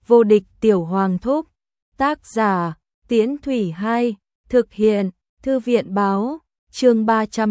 Vô địch tiểu hoàng thúc. Tác giả, Tiễn Thủy 2, thực hiện, Thư viện báo, chương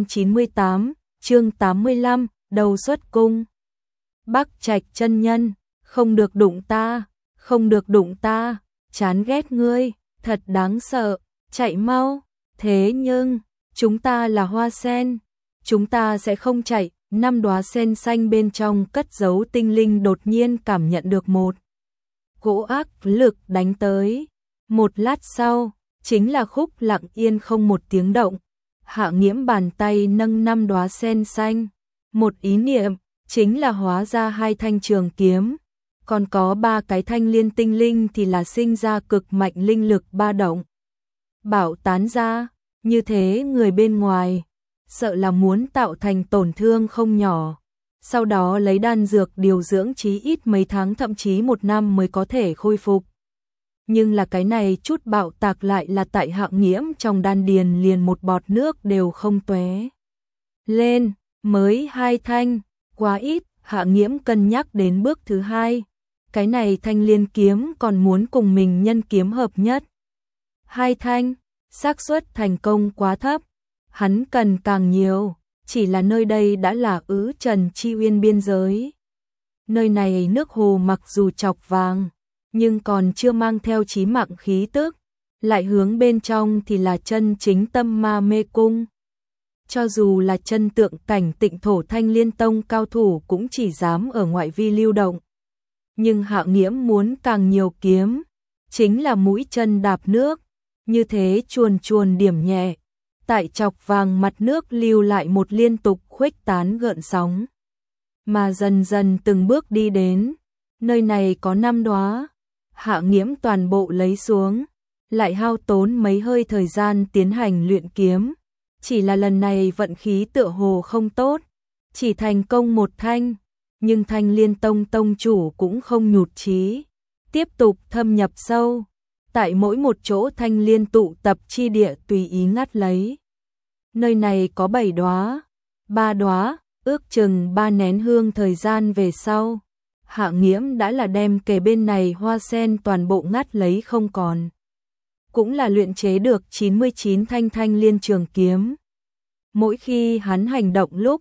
398, chương 85, đầu xuất cung. Bắc Trạch chân nhân, không được đụng ta, không được đụng ta, chán ghét ngươi, thật đáng sợ, chạy mau. Thế nhưng, chúng ta là hoa sen, chúng ta sẽ không chạy. 5 đóa sen xanh bên trong cất giấu tinh linh đột nhiên cảm nhận được một cỗ ác lực đánh tới. Một lát sau, chính là Khúc lặng yên không một tiếng động. Hạ Nghiễm bàn tay nâng 5 đóa sen xanh, một ý niệm, chính là hóa ra 2 thanh trường kiếm, còn có 3 cái thanh liên tinh linh thì là sinh ra cực mạnh linh lực ba động. Bảo tán ra, như thế người bên ngoài sợ là muốn tạo thành tổn thương không nhỏ, sau đó lấy đan dược điều dưỡng chí ít mấy tháng thậm chí 1 năm mới có thể khôi phục. Nhưng là cái này chút bạo tạc lại là tại Hạ Nghiễm trong đan điền liền một bọt nước đều không tóe lên, mới 2 thanh, quá ít. Hạ Nghiễm cân nhắc đến bước thứ 2, cái này thanh liên kiếm còn muốn cùng mình nhân kiếm hợp nhất. 2 thanh, xác suất thành công quá thấp. Hắn cần càng nhiều, chỉ là nơi đây đã là Trần Chi Uyên biên giới. Nơi này nước hồ mặc dù chọc vàng, nhưng còn chưa mang theo chí mạng khí tức, lại hướng bên trong thì là chân chính tâm ma mê cung. Cho dù là chân tượng cảnh Tịnh Thổ Thanh Liên Tông cao thủ cũng chỉ dám ở ngoại vi lưu động. Nhưng Hạ Nghiễm muốn càng nhiều kiếm, chính là mũi chân đạp nước, như thế chuồn chuồn điểm nhẹ. Tại chọc vàng mặt nước lưu lại một liên tục khuếch tán gợn sóng. Mà dần dần từng bước đi đến, nơi này có 5 đóa. Hạ Nghiễm toàn bộ lấy xuống, lại hao tốn mấy hơi thời gian tiến hành luyện kiếm. Chỉ là lần này vận khí tựa hồ không tốt, chỉ thành công 1 thanh, nhưng Thanh Liên Tông tông chủ cũng không nhụt chí, tiếp tục thâm nhập sâu. Tại mỗi một chỗ thanh liên tụ tập chi địa tùy ý ngắt lấy. Nơi này có 7 đóa, 3 đóa, ước chừng 3 nén hương thời gian về sau. Hạ Nghiễm đã là đem kề bên này hoa sen toàn bộ ngắt lấy không còn. Cũng là luyện chế được 99 thanh thanh liên trường kiếm. Mỗi khi hắn hành động lúc,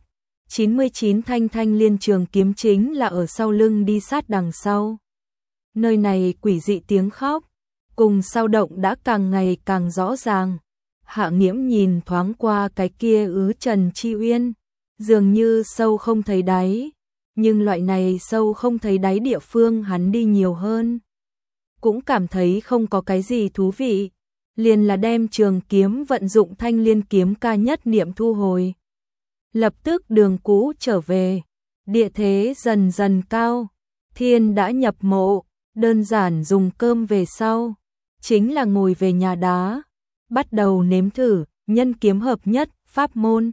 99 thanh thanh liên trường kiếm chính là ở sau lưng đi sát đằng sau. Nơi này quỷ dị tiếng khóc cùng sao động đã càng ngày càng rõ ràng. Hạ Nghiễm nhìn thoáng qua cái kia Trần Chi Uyên, dường như sâu không thấy đáy, nhưng loại này sâu không thấy đáy địa phương hắn đi nhiều hơn, cũng cảm thấy không có cái gì thú vị, liền là đem trường kiếm vận dụng thanh liên kiếm ca nhất niệm thu hồi. Lập tức đường cũ trở về, địa thế dần dần cao, thiên đã nhập mộ, đơn giản dùng cơm về sau, chính là ngồi về nhà đá, bắt đầu nếm thử nhân kiếm hợp nhất pháp môn.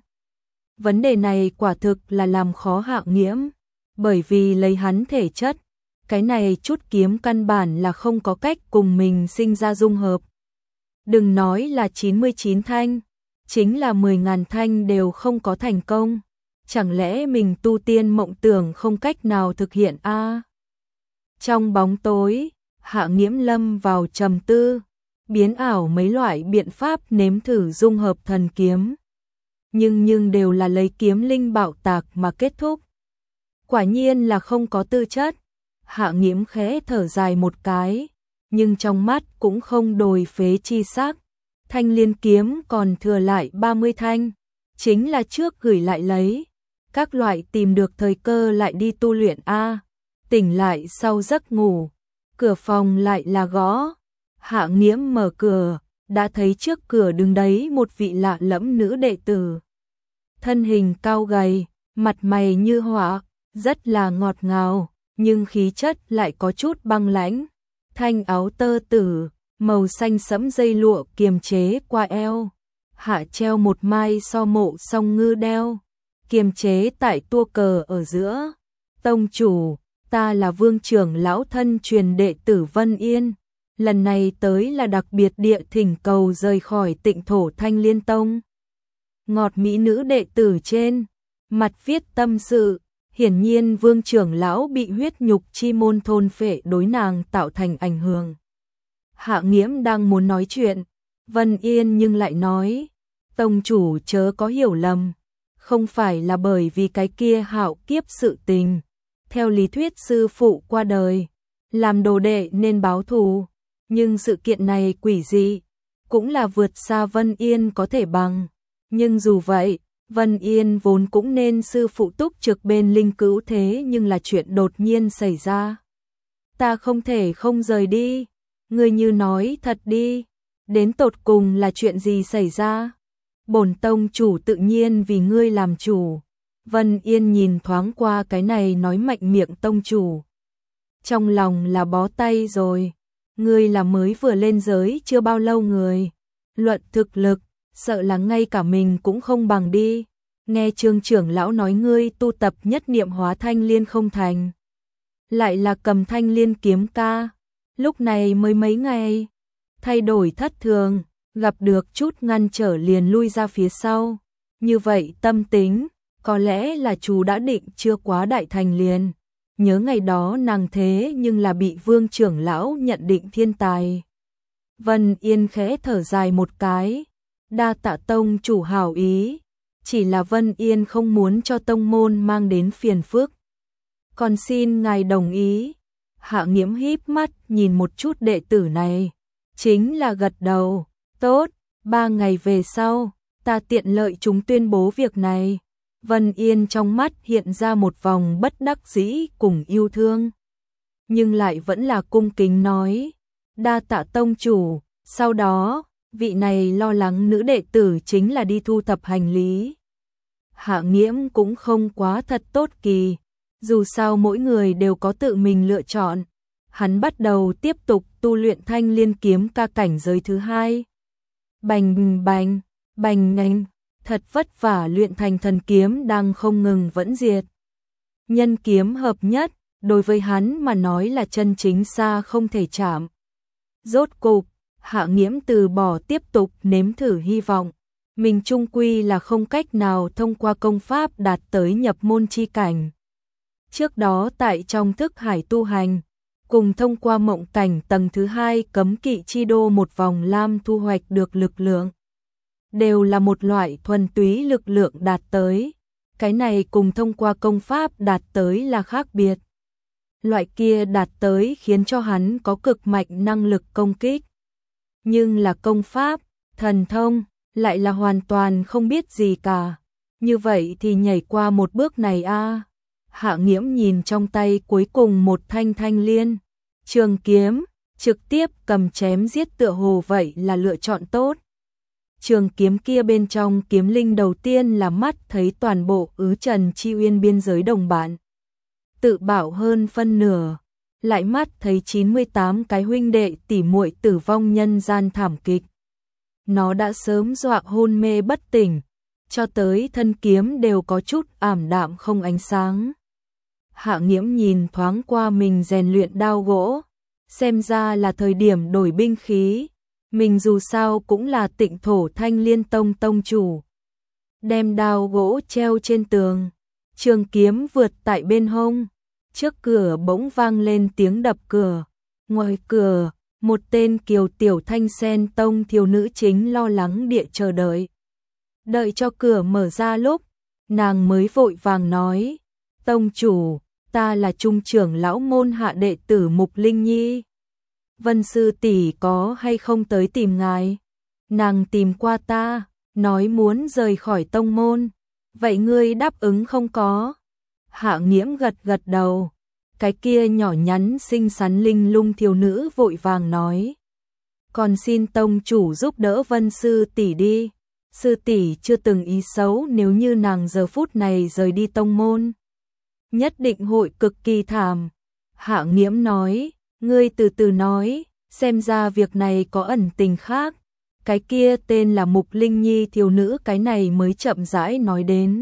Vấn đề này quả thực là làm khó Hạ Nghiễm, bởi vì lấy hắn thể chất, cái này chút kiếm căn bản là không có cách cùng mình sinh ra dung hợp. Đừng nói là 99 thanh, chính là 10.000 thanh đều không có thành công. Chẳng lẽ mình tu tiên mộng tưởng không cách nào thực hiện a? Trong bóng tối, Hạ Nghiễm lâm vào trầm tư, biến ảo mấy loại biện pháp nếm thử dung hợp thần kiếm. Nhưng đều là lấy kiếm linh bạo tạc mà kết thúc. Quả nhiên là không có tư chất. Hạ Nghiễm khẽ thở dài một cái, nhưng trong mắt cũng không đồi phế chi sắc. Thanh liên kiếm còn thừa lại 30 thanh, chính là trước gửi lại lấy. Các loại tìm được thời cơ lại đi tu luyện a. Tỉnh lại sau giấc ngủ, cửa phòng lại là gõ. Hạ Nghiễm mở cửa, đã thấy trước cửa đứng đấy một vị lạ lẫm nữ đệ tử. Thân hình cao gầy, mặt mày như họa, rất là ngọt ngào, nhưng khí chất lại có chút băng lãnh. Thanh áo tơ tử, màu xanh sẫm dây lụa kiềm chế qua eo, hạ treo một mai so mộ song ngư đeo, kiềm chế tại tua cờ ở giữa. Tông chủ, ta là Vương trưởng lão thân truyền đệ tử Vân Yên, lần này tới là đặc biệt địa thỉnh cầu rời khỏi Tịnh Thổ Thanh Liên Tông. Ngọt mỹ nữ đệ tử trên mặt viết tâm sự, Hiển nhiên Vương trưởng lão bị huyết nhục chi môn thôn phệ đối nàng tạo thành ảnh hưởng. Hạ Nghiễm đang muốn nói chuyện, Vân Yên nhưng lại nói, tông chủ chớ có hiểu lầm, không phải là bởi vì cái kia hạo kiếp sự tình. Theo lý thuyết sư phụ qua đời, làm đồ đệ nên báo thù, nhưng sự kiện này quỷ dị, cũng là vượt xa Vân Yên có thể bằng. Nhưng dù vậy, Vân Yên vốn cũng nên sư phụ túc trực bên linh cữu, thế nhưng là chuyện đột nhiên xảy ra. Ta không thể không rời đi, ngươi như nói thật đi, đến tột cùng là chuyện gì xảy ra? Bổn tông chủ tự nhiên vì ngươi làm chủ. Vân Yên nhìn thoáng qua cái này nói mạnh miệng tông chủ. Trong lòng là bó tay rồi, ngươi là mới vừa lên giới chưa bao lâu người. Luận thực lực, sợ là ngay cả mình cũng không bằng đi. Nghe Trương trưởng lão nói ngươi tu tập nhất niệm hóa thanh liên không thành. Lại là cầm thanh liên kiếm ca, lúc này mới mấy ngày. Thay đổi thất thường, gặp được chút ngăn trở liền lui ra phía sau. Như vậy tâm tính, có lẽ là chú đã định chưa quá đại thành liền. Nhớ ngày đó nàng thế nhưng là bị Vương trưởng lão nhận định thiên tài. Vân Yên khẽ thở dài một cái, đa tạ tông chủ hảo ý, chỉ là Vân Yên không muốn cho tông môn mang đến phiền phức. Còn xin ngài đồng ý. Hạ Nghiễm híp mắt nhìn một chút đệ tử này, chính là gật đầu, tốt, 3 ngày về sau, ta tiện lợi chúng tuyên bố việc này. Vân Yên trong mắt hiện ra một vòng bất đắc dĩ cùng yêu thương, nhưng lại vẫn là cung kính nói, đa tạ tông chủ. Sau đó, vị này lo lắng nữ đệ tử chính là đi thu thập hành lý. Hạ Nghiễm cũng không quá thật tốt kỳ, dù sao mỗi người đều có tự mình lựa chọn. Hắn bắt đầu tiếp tục tu luyện thanh liên kiếm ca cảnh giới thứ 2. Bành bành, bành ngành, thật vất vả luyện thành thần kiếm đang không ngừng vẫn diệt. Nhân kiếm hợp nhất, đối với hắn mà nói là chân chính xa không thể chạm. Rốt cục, Hạ Nghiễm từ bỏ tiếp tục nếm thử hy vọng. Mình chung quy là không cách nào thông qua công pháp đạt tới nhập môn chi cảnh. Trước đó tại trong thức hải tu hành, cùng thông qua mộng cảnh tầng thứ 2 cấm kỵ chi đô một vòng lam thu hoạch được lực lượng. Đều là một loại thuần túy lực lượng đạt tới. Cái này cùng thông qua công pháp đạt tới là khác biệt. Loại kia đạt tới khiến cho hắn có cực mạnh năng lực công kích. Nhưng là công pháp, thần thông, lại là hoàn toàn không biết gì cả. Như vậy thì nhảy qua một bước này a. Hạ Nghiễm nhìn trong tay cuối cùng một thanh thanh liên, trường kiếm, trực tiếp cầm chém giết tựa hồ vậy là lựa chọn tốt. Trường kiếm kia bên trong kiếm linh đầu tiên là mắt thấy toàn bộ Ứ Trần Chi Uyên biên giới đồng bạn. Tự bảo hơn phân nửa, lại mắt thấy 98 cái huynh đệ tỉ muội tử vong nhân gian thảm kịch. Nó đã sớm dọa hôn mê bất tỉnh, cho tới thân kiếm đều có chút ảm đạm không ánh sáng. Hạ Nghiễm nhìn thoáng qua mình rèn luyện đao gỗ, xem ra là thời điểm đổi binh khí. Mình dù sao cũng là Tịnh Thổ Thanh Liên Tông tông chủ. Đem đao gỗ treo trên tường, trường kiếm vượt tại bên hông. Trước cửa bỗng vang lên tiếng đập cửa. Ngoài cửa, một tên kiều tiểu thanh sen tông thiếu nữ chính lo lắng địa chờ đợi. Đợi cho cửa mở ra lúc, nàng mới vội vàng nói, tông chủ, ta là trung trưởng lão môn hạ đệ tử Mục Linh Nhi. Vân sư tỷ có hay không tới tìm ngài? Nàng tìm qua ta, nói muốn rời khỏi tông môn. Vậy ngươi đáp ứng không có? Hạ Nghiễm gật gật đầu. Cái kia nhỏ nhắn xinh xắn linh lung thiếu nữ vội vàng nói. Còn xin tông chủ giúp đỡ Vân sư tỷ đi. Sư tỷ chưa từng ý xấu, nếu như nàng giờ phút này rời đi tông môn, nhất định hội cực kỳ thảm. Hạ Nghiễm nói, ngươi từ từ nói, xem ra việc này có ẩn tình khác. Cái kia tên là Mục Linh Nhi thiếu nữ cái này mới chậm rãi nói đến.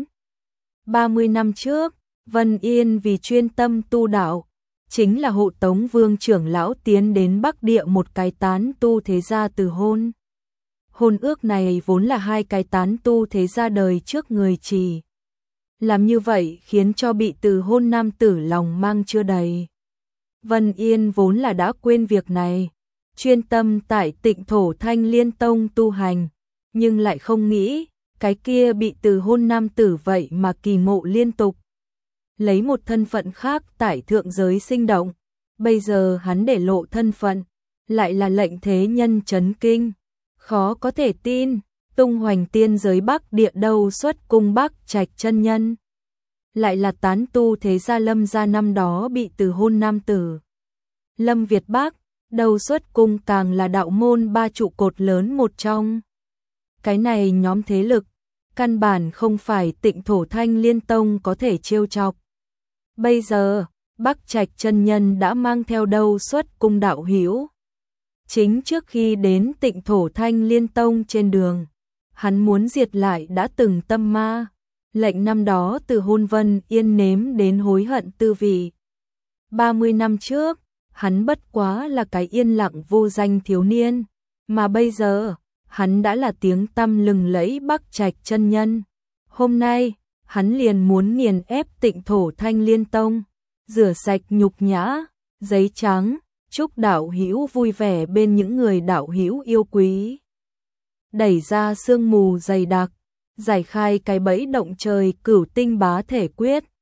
30 năm trước, Vân Yên vì chuyên tâm tu đạo, chính là hộ tống Vương trưởng lão tiến đến Bắc Địa một cái tán tu thế gia từ hôn. Hôn ước này vốn là hai cái tán tu thế gia đời trước người trì Làm như vậy khiến cho bị từ hôn nam tử lòng mang chưa đầy. Vân Yên vốn là đã quên việc này, chuyên tâm tại Tịnh Thổ Thanh Liên Tông tu hành, nhưng lại không nghĩ, cái kia bị từ hôn nam tử vậy mà kỳ mộ liên tục. Lấy một thân phận khác tại thượng giới sinh động, bây giờ hắn để lộ thân phận, lại là lệnh thế nhân chấn kinh, khó có thể tin, tung hoành tiên giới Bắc Địa đâu xuất cung Bắc Trạch chân nhân. Lại là tán tu thế gia Lâm gia năm đó bị từ hôn nam tử. Lâm Việt Bắc, đầu xuất cung càng là đạo môn ba trụ cột lớn một trong. Cái này nhóm thế lực, căn bản không phải Tịnh Thổ Thanh Liên Tông có thể trêu chọc. Bây giờ, Bắc Trạch chân nhân đã mang theo đầu xuất cung đạo hữu. Chính trước khi đến Tịnh Thổ Thanh Liên Tông trên đường, hắn muốn diệt lại đã từng tâm ma, lệnh năm đó từ hôn Vân Yên nếm đến hối hận tư vị. 30 năm trước, hắn bất quá là cái yên lặng vô danh thiếu niên, mà bây giờ, hắn đã là tiếng tăm lừng lẫy Bắc Trạch chân nhân. Hôm nay, hắn liền muốn nghiền ép Tịnh Thổ Thanh Liên Tông, rửa sạch nhục nhã, giấy trắng, chúc đạo hữu vui vẻ bên những người đạo hữu yêu quý. Đẩy ra sương mù dày đặc, giải khai cái bẫy động trời Cửu Tinh Bá Thể Quyết.